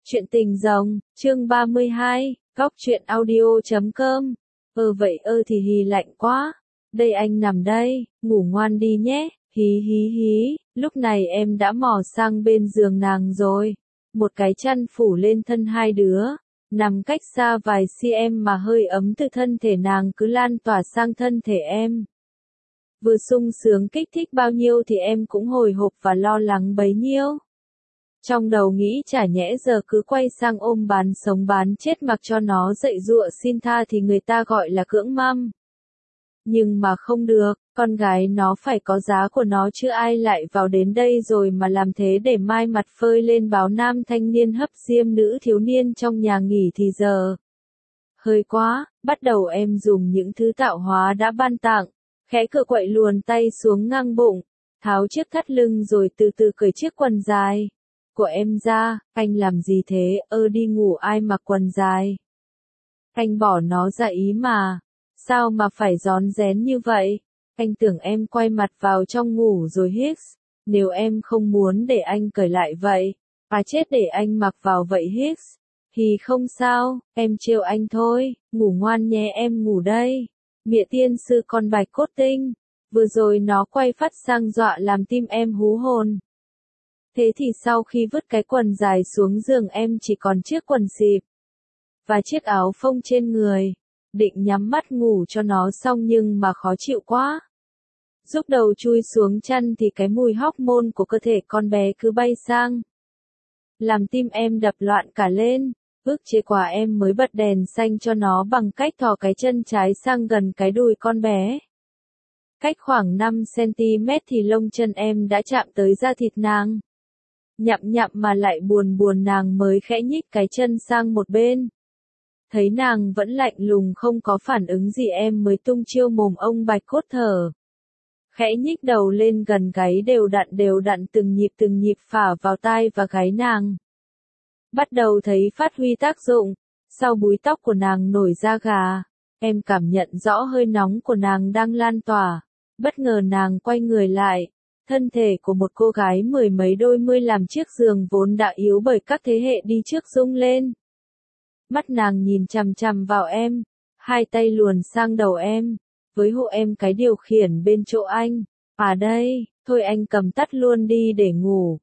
Chuyện tình rồng, chương 32, góc truyện audio.com. Vậy thì hì lạnh quá. Đây anh nằm đây, ngủ ngoan đi nhé, hí hí hí. Lúc này em đã mò sang bên giường nàng rồi. Một cái chăn phủ lên thân hai đứa. Nằm cách xa vài cm mà hơi ấm từ thân thể nàng cứ lan tỏa sang thân thể em. Vừa sung sướng kích thích bao nhiêu thì em cũng hồi hộp và lo lắng bấy nhiêu. Trong đầu nghĩ chả nhẽ giờ cứ quay sang ôm bán sống bán chết mặc cho nó dậy giụa xin tha thì người ta gọi là cưỡng măm. Nhưng mà không được, con gái nó phải có giá của nó chứ ai lại vào đến đây rồi mà làm thế để mai mặt phơi lên báo nam thanh niên hấp diêm nữ thiếu niên trong nhà nghỉ thì giờ. Hơi quá, bắt đầu em dùng những thứ tạo hóa đã ban tặng, khẽ cựa quậy luồn tay xuống ngang bụng, tháo chiếc thắt lưng rồi từ từ cởi chiếc quần dài của em ra. Anh làm gì thế, đi ngủ ai mặc quần dài. Anh bỏ nó ra ý mà, sao mà phải rón rén như vậy, anh tưởng em quay mặt vào trong ngủ rồi hít, nếu em không muốn để anh cởi lại vậy, chết để anh mặc vào vậy hít, thì không sao, em trêu anh thôi, ngủ ngoan nhé em ngủ đây, mịa tiên sư con bạch cốt tinh, vừa rồi nó quay phát sang dọa làm tim em hú hồn. Thế thì sau khi vứt cái quần dài xuống giường em chỉ còn chiếc quần xịp và chiếc áo phông trên người, định nhắm mắt ngủ cho nó xong nhưng mà khó chịu quá. Giúp đầu chui xuống chăn thì cái mùi hormone của cơ thể con bé cứ bay sang, làm tim em đập loạn cả lên. Ước chế quá em mới bật đèn xanh cho nó bằng cách thò cái chân trái sang gần cái đùi con bé. Cách khoảng 5 cm thì lông chân em đã chạm tới da thịt nàng. Nhậm nhậm mà lại buồn buồn nàng mới khẽ nhích cái chân sang một bên. Thấy nàng vẫn lạnh lùng không có phản ứng gì em mới tung chiêu mồm ông bạch cốt thở. Khẽ nhích đầu lên gần gáy đều đặn từng nhịp phả vào tai và gáy nàng. Bắt đầu thấy phát huy tác dụng, sau búi tóc của nàng nổi da gà, em cảm nhận rõ hơi nóng của nàng đang lan tỏa. Bất ngờ nàng quay người lại. Thân thể của một cô gái mười mấy đôi mươi làm chiếc giường vốn đã yếu bởi các thế hệ đi trước rung lên. Mắt nàng nhìn chằm chằm vào em, hai tay luồn sang đầu em, với hộ em cái điều khiển bên chỗ anh. Đây, thôi anh cầm tắt luôn đi để ngủ.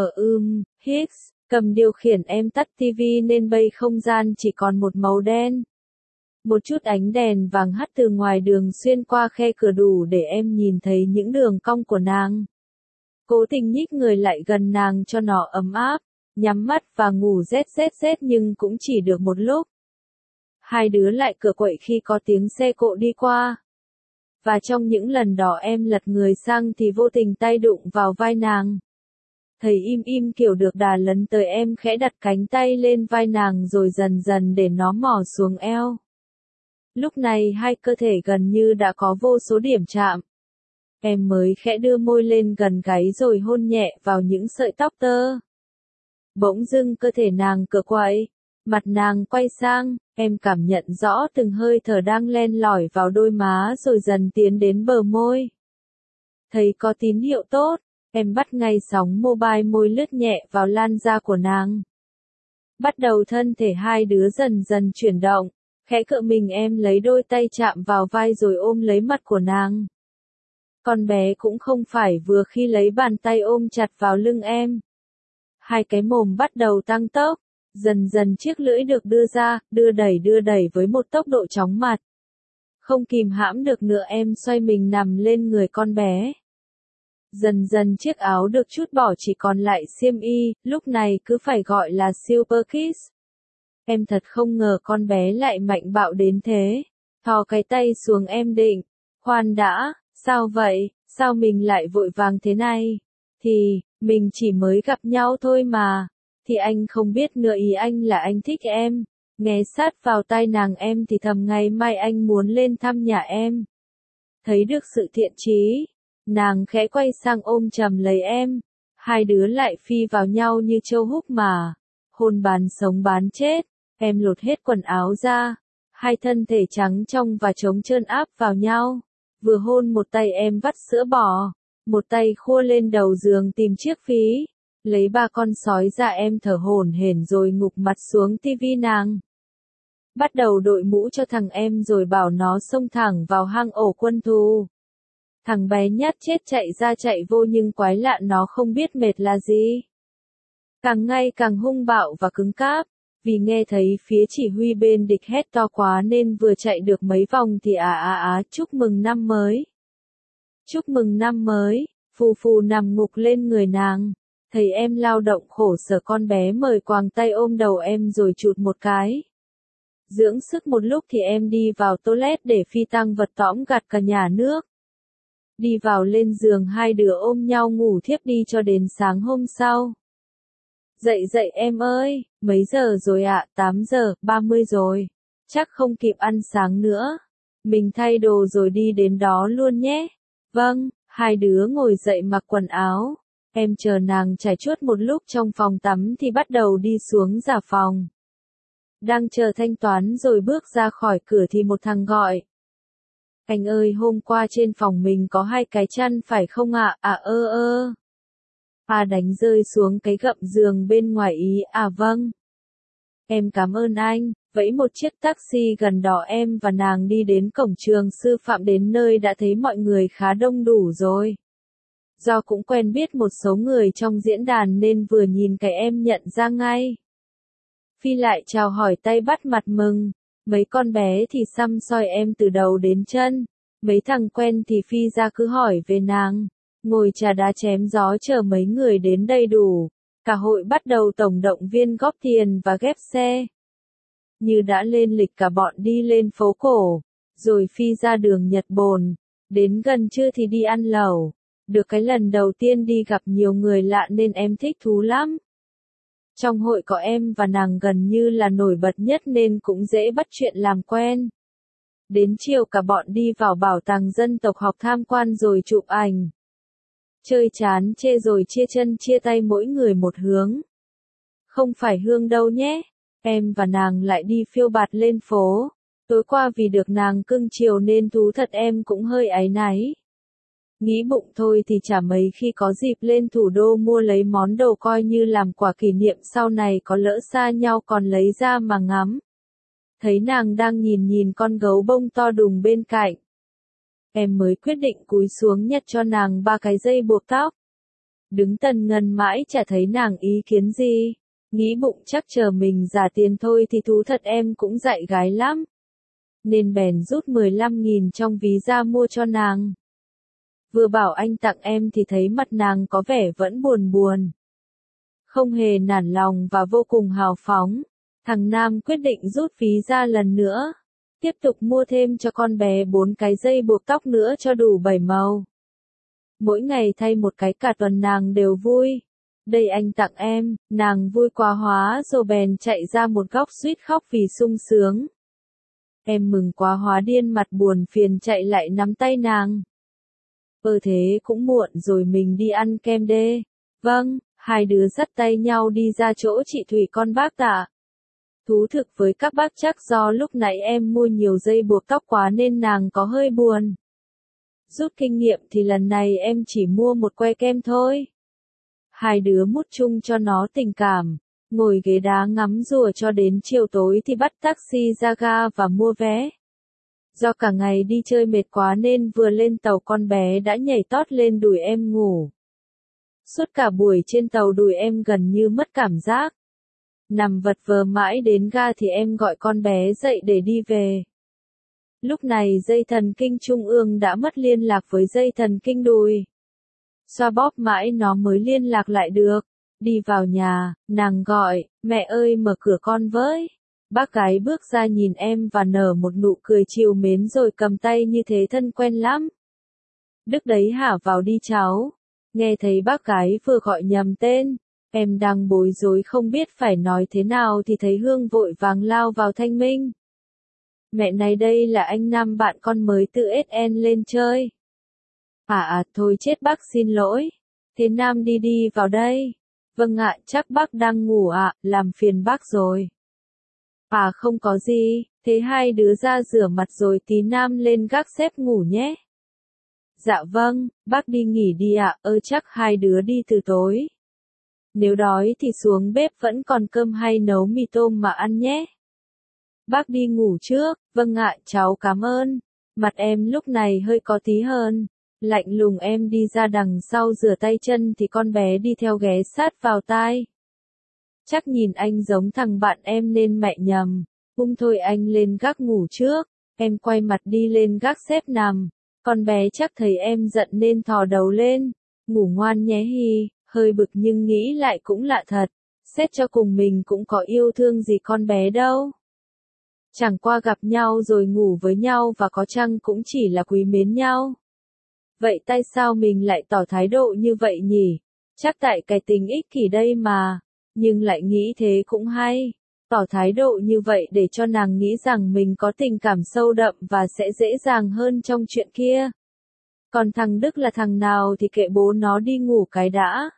Hicks, cầm điều khiển em tắt tivi nên bây không gian chỉ còn một màu đen. Một chút ánh đèn vàng hắt từ ngoài đường xuyên qua khe cửa đủ để em nhìn thấy những đường cong của nàng. Cố tình nhích người lại gần nàng cho nó ấm áp, nhắm mắt và ngủ rét nhưng cũng chỉ được một lúc. Hai đứa lại cựa quậy khi có tiếng xe cộ đi qua. Và trong những lần đó em lật người sang thì vô tình tay đụng vào vai nàng. Thấy im kiểu được đà lấn tới em khẽ đặt cánh tay lên vai nàng rồi dần dần để nó mò xuống eo. Lúc này hai cơ thể gần như đã có vô số điểm chạm. Em mới khẽ đưa môi lên gần gáy rồi hôn nhẹ vào những sợi tóc tơ. Bỗng dưng cơ thể nàng cựa quậy, mặt nàng quay sang, em cảm nhận rõ từng hơi thở đang len lỏi vào đôi má rồi dần tiến đến bờ môi. Thấy có tín hiệu tốt, em bắt ngay sóng mobile môi lướt nhẹ vào lan da của nàng. Bắt đầu thân thể hai đứa dần dần chuyển động, khẽ cựa mình em lấy đôi tay chạm vào vai rồi ôm lấy mặt của nàng. Con bé cũng không phải vừa khi lấy bàn tay ôm chặt vào lưng em. Hai cái mồm bắt đầu tăng tốc, dần dần chiếc lưỡi được đưa ra, đưa đẩy với một tốc độ chóng mặt. Không kìm hãm được nữa em xoay mình nằm lên người con bé. Dần dần chiếc áo được trút bỏ chỉ còn lại xiêm y, lúc này cứ phải gọi là super kiss. Em thật không ngờ con bé lại mạnh bạo đến thế. Thò cái tay xuống em định. Khoan đã, sao vậy, sao mình lại vội vàng thế này? Thì, mình chỉ mới gặp nhau thôi mà. Thì anh không biết nữa ý anh là anh thích em. Nghe sát vào tai nàng em thì thầm ngày mai anh muốn lên thăm nhà em. Thấy được sự thiện chí, nàng khẽ quay sang ôm chầm lấy em. Hai đứa lại phi vào nhau như trâu húc mà. Hôn bán sống bán chết. Em lột hết quần áo ra, hai thân thể trắng trong và trống trơn áp vào nhau. Vừa hôn một tay em vắt sữa bò, một tay khua lên đầu giường tìm chiếc phí. Lấy ba con sói ra em thở hổn hển rồi ngục mặt xuống tivi nàng. Bắt đầu đội mũ cho thằng em rồi bảo nó xông thẳng vào hang ổ quân thù. Thằng bé nhát chết chạy ra chạy vô nhưng quái lạ nó không biết mệt là gì. Càng ngày càng hung bạo và cứng cáp, vì nghe thấy phía chỉ huy bên địch hét to quá nên vừa chạy được mấy vòng thì chúc mừng năm mới. Chúc mừng năm mới, phù phù nằm ngục lên người nàng. Thấy em lao động khổ sở con bé mời quàng tay ôm đầu em rồi chụt một cái. Dưỡng sức một lúc thì em đi vào toilet để phi tang vật tõm gặt cả nhà nước. Đi vào lên giường hai đứa ôm nhau ngủ thiếp đi cho đến sáng hôm sau. Dậy dậy em ơi, mấy giờ rồi ạ? 8:30 rồi. Chắc không kịp ăn sáng nữa. Mình thay đồ rồi đi đến đó luôn nhé. Vâng, hai đứa ngồi dậy mặc quần áo. Em chờ nàng trải chuốt một lúc trong phòng tắm thì bắt đầu đi xuống giả phòng. Đang chờ thanh toán rồi bước ra khỏi cửa thì một thằng gọi. Anh ơi, hôm qua trên phòng mình có 2 cái chăn phải không ạ? Đánh rơi xuống cái gậm giường bên ngoài ý. Vâng. Em cảm ơn anh. Vẫy một chiếc taxi gần đó em và nàng đi đến cổng trường sư phạm, đến nơi đã thấy mọi người khá đông đủ rồi. Do cũng quen biết một số người trong diễn đàn nên vừa nhìn cái em nhận ra ngay. Phi lại chào hỏi tay bắt mặt mừng. Mấy con bé thì săm soi em từ đầu đến chân. Mấy thằng quen thì Phi ra cứ hỏi về nàng. Ngồi trà đá chém gió chờ mấy người đến đầy đủ. Cả hội bắt đầu tổng động viên góp tiền và ghép xe. Như đã lên lịch cả bọn đi lên phố cổ. Rồi Phi ra đường Nhật Bồn. Đến gần trưa thì đi ăn lẩu. Được cái lần đầu tiên đi gặp nhiều người lạ nên em thích thú lắm. Trong hội có em và nàng gần như là nổi bật nhất nên cũng dễ bắt chuyện làm quen. Đến chiều cả bọn đi vào bảo tàng dân tộc học tham quan rồi chụp ảnh. Chơi chán chê rồi chia chân chia tay mỗi người một hướng. Không phải Hương đâu nhé. Em và nàng lại đi phiêu bạt lên phố. Tối qua vì được nàng cưng chiều nên thú thật em cũng hơi áy náy. Nghĩ bụng thôi thì chả mấy khi có dịp lên thủ đô mua lấy món đồ coi như làm quà kỷ niệm, sau này có lỡ xa nhau còn lấy ra mà ngắm. Thấy nàng đang nhìn con gấu bông to đùng bên cạnh. Em mới quyết định cúi xuống nhặt cho nàng 3 cái dây buộc tóc. Đứng tần ngần mãi chả thấy nàng ý kiến gì. Nghĩ bụng chắc chờ mình giả tiền thôi thì thú thật em cũng dạy gái lắm. Nên bèn rút 15.000 trong ví ra mua cho nàng. Vừa bảo anh tặng em thì thấy mặt nàng có vẻ vẫn buồn buồn. Không hề nản lòng và vô cùng hào phóng. Thằng Nam quyết định rút ví ra lần nữa. Tiếp tục mua thêm cho con bé 4 cái dây buộc tóc nữa cho đủ 7 màu. Mỗi ngày thay một cái cả tuần nàng đều vui. Đây anh tặng em, nàng vui quá hóa rồi bèn chạy ra một góc suýt khóc vì sung sướng. Em mừng quá hóa điên mặt buồn phiền chạy lại nắm tay nàng. Thế cũng muộn rồi mình đi ăn kem đê. Vâng, hai đứa dắt tay nhau đi ra chỗ chị Thủy con bác Tạ. Thú thực với các bác chắc do lúc nãy em mua nhiều dây buộc tóc quá nên nàng có hơi buồn. Rút kinh nghiệm thì lần này em chỉ mua một que kem thôi. Hai đứa mút chung cho nó tình cảm, ngồi ghế đá ngắm rùa cho đến chiều tối thì bắt taxi ra ga và mua vé. Do cả ngày đi chơi mệt quá nên vừa lên tàu con bé đã nhảy tót lên đùi em ngủ. Suốt cả buổi trên tàu đùi em gần như mất cảm giác. Nằm vật vờ mãi đến ga thì em gọi con bé dậy để đi về. Lúc này dây thần kinh trung ương đã mất liên lạc với dây thần kinh đùi. Xoa bóp mãi nó mới liên lạc lại được. Đi vào nhà, nàng gọi, mẹ ơi mở cửa con với. Bác gái bước ra nhìn em và nở một nụ cười trìu mến rồi cầm tay như thế thân quen lắm. Đức đấy hả, vào đi cháu. Nghe thấy bác gái vừa gọi nhầm tên, em đang bối rối không biết phải nói thế nào thì thấy Hương vội vàng lao vào thanh minh. Mẹ này đây là anh Nam bạn con mới tự SN lên chơi. Thôi chết bác xin lỗi. Thế Nam đi vào đây. Vâng ạ, chắc bác đang ngủ ạ, làm phiền bác rồi. Không có gì, thế hai đứa ra rửa mặt rồi tí Nam lên gác xếp ngủ nhé. Dạ vâng, bác đi nghỉ đi ạ, chắc hai đứa đi từ tối. Nếu đói thì xuống bếp vẫn còn cơm hay nấu mì tôm mà ăn nhé. Bác đi ngủ trước, vâng ạ cháu cảm ơn. Mặt em lúc này hơi có tí hơn. Lạnh lùng em đi ra đằng sau rửa tay chân thì con bé đi theo ghé sát vào tai. Chắc nhìn anh giống thằng bạn em nên mẹ nhầm. Thôi anh lên gác ngủ trước. Em quay mặt đi lên gác xếp nằm. Con bé chắc thấy em giận nên thò đầu lên. Ngủ ngoan nhé hi, hơi bực nhưng nghĩ lại cũng lạ thật. Xét cho cùng mình cũng có yêu thương gì con bé đâu. Chẳng qua gặp nhau rồi ngủ với nhau và có chăng cũng chỉ là quý mến nhau. Vậy tại sao mình lại tỏ thái độ như vậy nhỉ? Chắc tại cái tính ích kỷ đây mà. Nhưng lại nghĩ thế cũng hay. Tỏ thái độ như vậy để cho nàng nghĩ rằng mình có tình cảm sâu đậm và sẽ dễ dàng hơn trong chuyện kia. Còn thằng Đức là thằng nào thì kệ bố nó đi ngủ cái đã.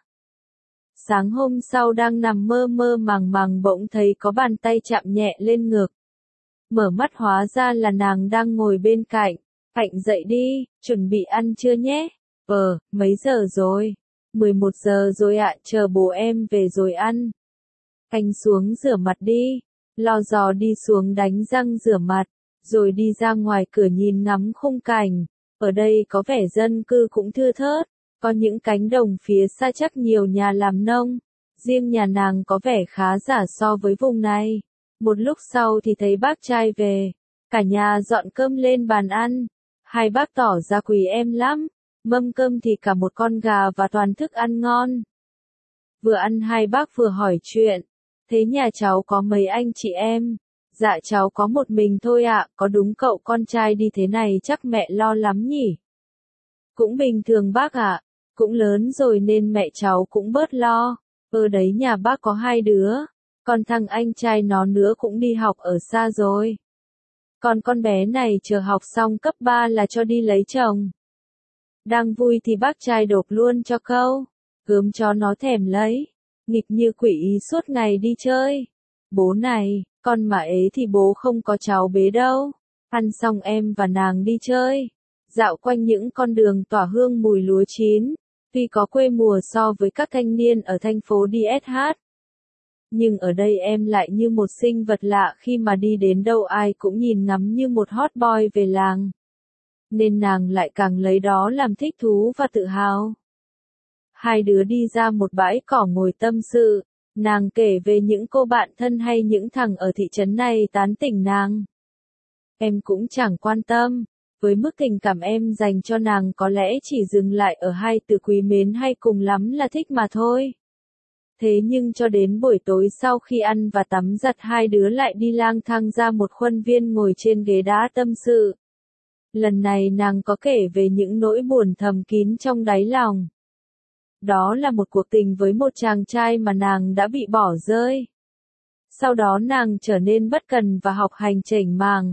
Sáng hôm sau đang nằm mơ mơ màng màng bỗng thấy có bàn tay chạm nhẹ lên ngực. Mở mắt hóa ra là nàng đang ngồi bên cạnh. Hạnh dậy đi, chuẩn bị ăn trưa nhé. Mấy giờ rồi? 11 giờ rồi ạ, chờ bố em về rồi ăn. Anh xuống rửa mặt đi. Lo dò đi xuống đánh răng rửa mặt, rồi đi ra ngoài cửa nhìn ngắm khung cảnh. Ở đây có vẻ dân cư cũng thưa thớt, có những cánh đồng phía xa chắc nhiều nhà làm nông. Riêng nhà nàng có vẻ khá giả so với vùng này. Một lúc sau thì thấy bác trai về. Cả nhà dọn cơm lên bàn ăn. Hai bác tỏ ra quý em lắm. Mâm cơm thì cả một con gà và toàn thức ăn ngon. Vừa ăn hai bác vừa hỏi chuyện. Thế nhà cháu có mấy anh chị em? Dạ cháu có một mình thôi ạ, có đúng cậu con trai đi thế này chắc mẹ lo lắm nhỉ? Cũng bình thường bác ạ, cũng lớn rồi nên mẹ cháu cũng bớt lo. Đấy nhà bác có hai đứa, còn thằng anh trai nó nữa cũng đi học ở xa rồi. Còn con bé này chờ học xong cấp 3 là cho đi lấy chồng. Đang vui thì bác trai đột luôn cho câu, gớm cho nó thèm lấy. Nghịch như quỷ ý suốt ngày đi chơi. Bố này, con mà ế thì bố không có cháu bế đâu. Ăn xong em và nàng đi chơi. Dạo quanh những con đường tỏa hương mùi lúa chín. Tuy có quê mùa so với các thanh niên ở thành phố DSH. Nhưng ở đây em lại như một sinh vật lạ khi mà đi đến đâu ai cũng nhìn ngắm như một hot boy về làng. Nên nàng lại càng lấy đó làm thích thú và tự hào. Hai đứa đi ra một bãi cỏ ngồi tâm sự, nàng kể về những cô bạn thân hay những thằng ở thị trấn này tán tỉnh nàng. Em cũng chẳng quan tâm, với mức tình cảm em dành cho nàng có lẽ chỉ dừng lại ở hai từ quý mến hay cùng lắm là thích mà thôi. Thế nhưng cho đến buổi tối sau khi ăn và tắm giặt hai đứa lại đi lang thang ra một khuôn viên ngồi trên ghế đá tâm sự. Lần này nàng có kể về những nỗi buồn thầm kín trong đáy lòng. Đó là một cuộc tình với một chàng trai mà nàng đã bị bỏ rơi. Sau đó nàng trở nên bất cần và học hành chểnh màng.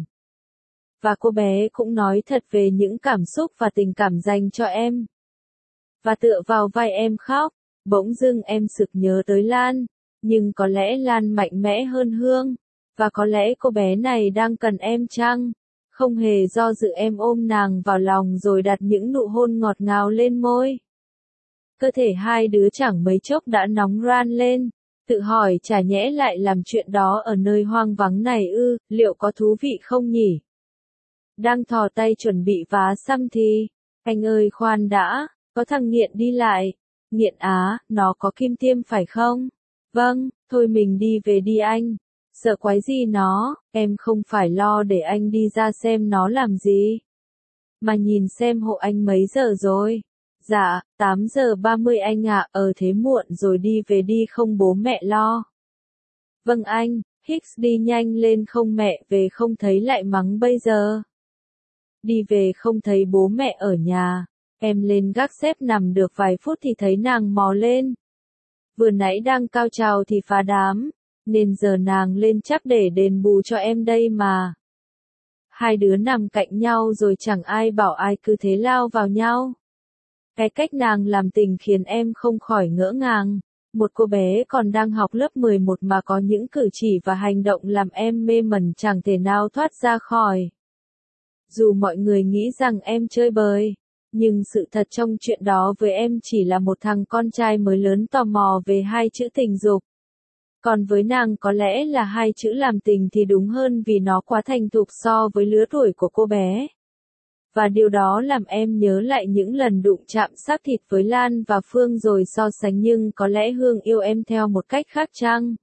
Và cô bé cũng nói thật về những cảm xúc và tình cảm dành cho em. Và tựa vào vai em khóc, bỗng dưng em sực nhớ tới Lan. Nhưng có lẽ Lan mạnh mẽ hơn Hương. Và có lẽ cô bé này đang cần em chăng? Không hề do dự em ôm nàng vào lòng rồi đặt những nụ hôn ngọt ngào lên môi. Cơ thể hai đứa chẳng mấy chốc đã nóng ran lên, tự hỏi chả nhẽ lại làm chuyện đó ở nơi hoang vắng này ư, liệu có thú vị không nhỉ? Đang thò tay chuẩn bị vá xăm thì, anh ơi khoan đã, có thằng nghiện đi lại. Nghiện á, nó có kim tiêm phải không? Vâng, thôi mình đi về đi anh. Sợ quái gì nó, em không phải lo để anh đi ra xem nó làm gì. Mà nhìn xem hộ anh mấy giờ rồi. Dạ, 8 giờ 30 anh ạ, thế muộn rồi đi về đi không bố mẹ lo. Vâng anh, Hicks đi nhanh lên không mẹ về không thấy lại mắng bây giờ. Đi về không thấy bố mẹ ở nhà, em lên gác xếp nằm được vài phút thì thấy nàng mò lên. Vừa nãy đang cao trào thì phá đám, nên giờ nàng lên chắc để đền bù cho em đây mà. Hai đứa nằm cạnh nhau rồi chẳng ai bảo ai cứ thế lao vào nhau. Cái cách nàng làm tình khiến em không khỏi ngỡ ngàng. Một cô bé còn đang học lớp 11 mà có những cử chỉ và hành động làm em mê mẩn chẳng thể nào thoát ra khỏi. Dù mọi người nghĩ rằng em chơi bời, Nhưng sự thật trong chuyện đó với em chỉ là một thằng con trai mới lớn tò mò về hai chữ tình dục. Còn với nàng có lẽ là hai chữ làm tình thì đúng hơn vì nó quá thành thục so với lứa tuổi của cô bé. Và điều đó làm em nhớ lại những lần đụng chạm xác thịt với Lan và Phương rồi so sánh nhưng có lẽ Hương yêu em theo một cách khác chăng?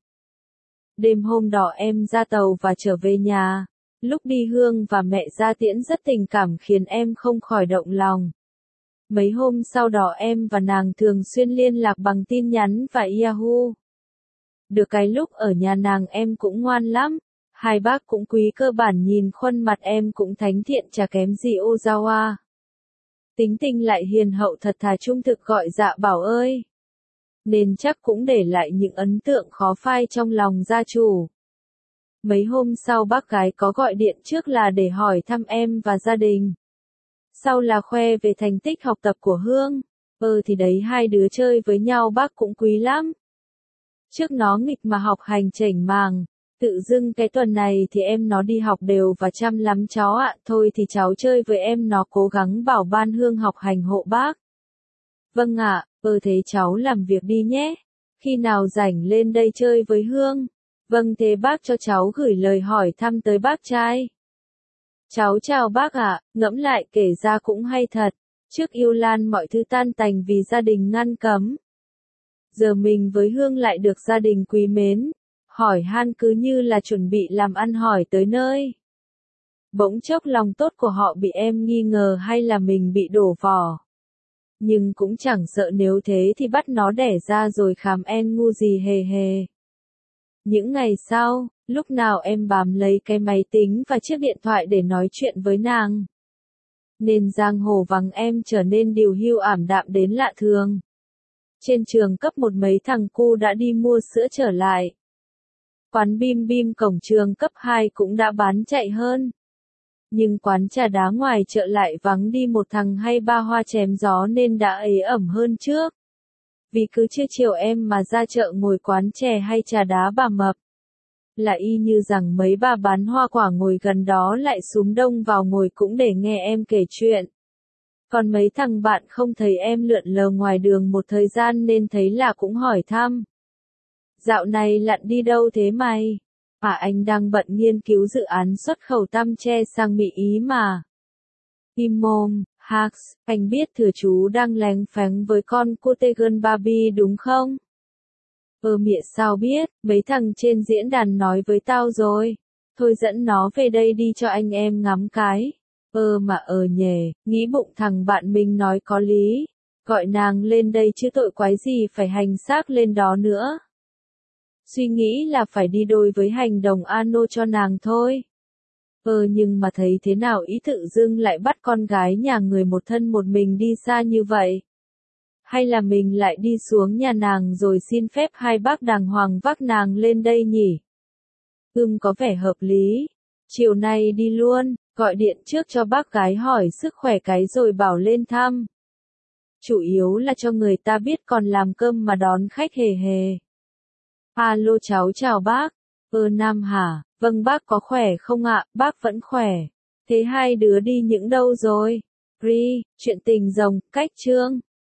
Đêm hôm đó em ra tàu và trở về nhà. Lúc đi Hương và mẹ ra tiễn rất tình cảm khiến em không khỏi động lòng. Mấy hôm sau đó em và nàng thường xuyên liên lạc bằng tin nhắn và Yahoo. Được cái lúc ở nhà nàng em cũng ngoan lắm. Hai bác cũng quý cơ bản nhìn khuôn mặt em cũng thánh thiện chả kém gì Ozawa. Tính tình lại hiền hậu thật thà trung thực gọi dạ bảo ơi. Nên chắc cũng để lại những ấn tượng khó phai trong lòng gia chủ. Mấy hôm sau bác gái có gọi điện trước là để hỏi thăm em và gia đình. Sau là khoe về thành tích học tập của Hương. Thì đấy hai đứa chơi với nhau bác cũng quý lắm. Trước nó nghịch mà học hành chểnh màng. Tự dưng cái tuần này thì em nó đi học đều và chăm lắm cháu ạ. Thôi thì cháu chơi với em nó cố gắng bảo ban Hương học hành hộ bác. Vâng ạ, thế cháu làm việc đi nhé. Khi nào rảnh lên đây chơi với Hương. Vâng thế bác cho cháu gửi lời hỏi thăm tới bác trai. Cháu chào bác ạ, ngẫm lại kể ra cũng hay thật. Trước yêu Lan mọi thứ tan tành vì gia đình ngăn cấm. Giờ mình với Hương lại được gia đình quý mến. Hỏi han cứ như là chuẩn bị làm ăn hỏi tới nơi. Bỗng chốc lòng tốt của họ bị em nghi ngờ hay là mình bị đổ vỏ. Nhưng cũng chẳng sợ nếu thế thì bắt nó đẻ ra rồi khám en ngu gì hề hề. Những ngày sau, lúc nào em bám lấy cái máy tính và chiếc điện thoại để nói chuyện với nàng. Nên giang hồ vắng em trở nên điều hưu ảm đạm đến lạ thường. Trên trường cấp 1 mấy thằng cu đã đi mua sữa trở lại. Quán bim bim cổng trường cấp 2 cũng đã bán chạy hơn. Nhưng quán trà đá ngoài chợ lại vắng đi một thằng hay ba hoa chém gió nên đã ế ẩm hơn trước. Vì cứ trưa chiều em mà ra chợ ngồi quán chè hay trà đá bà mập. Là y như rằng mấy bà bán hoa quả ngồi gần đó lại súm đông vào ngồi cũng để nghe em kể chuyện. Còn mấy thằng bạn không thấy em lượn lờ ngoài đường một thời gian nên thấy là cũng hỏi thăm. Dạo này lặn đi đâu thế mày? Anh đang bận nghiên cứu dự án xuất khẩu tăm tre sang Mỹ Ý mà. Im mồm, Hax, anh biết thừa chú đang lén phén với con Cotegan Barbie đúng không? Mẹ sao biết, mấy thằng trên diễn đàn nói với tao rồi. Thôi dẫn nó về đây đi cho anh em ngắm cái. Mà nhề, nghĩ bụng thằng bạn mình nói có lý. Gọi nàng lên đây chứ tội quái gì phải hành xác lên đó nữa. Suy nghĩ là phải đi đôi với hành đồng ano cho nàng thôi. Nhưng mà thấy thế nào ý tự dưng lại bắt con gái nhà người một thân một mình đi xa như vậy? Hay là mình lại đi xuống nhà nàng rồi xin phép hai bác đàng hoàng vác nàng lên đây nhỉ? Có vẻ hợp lý. Chiều nay đi luôn, gọi điện trước cho bác gái hỏi sức khỏe cái rồi bảo lên thăm. Chủ yếu là cho người ta biết còn làm cơm mà đón khách hề hề. Alo cháu chào bác. Nam hả? Vâng bác có khỏe không ạ? Bác vẫn khỏe. Thế hai đứa đi những đâu rồi? Ri, chuyện tình rồng, cách chương.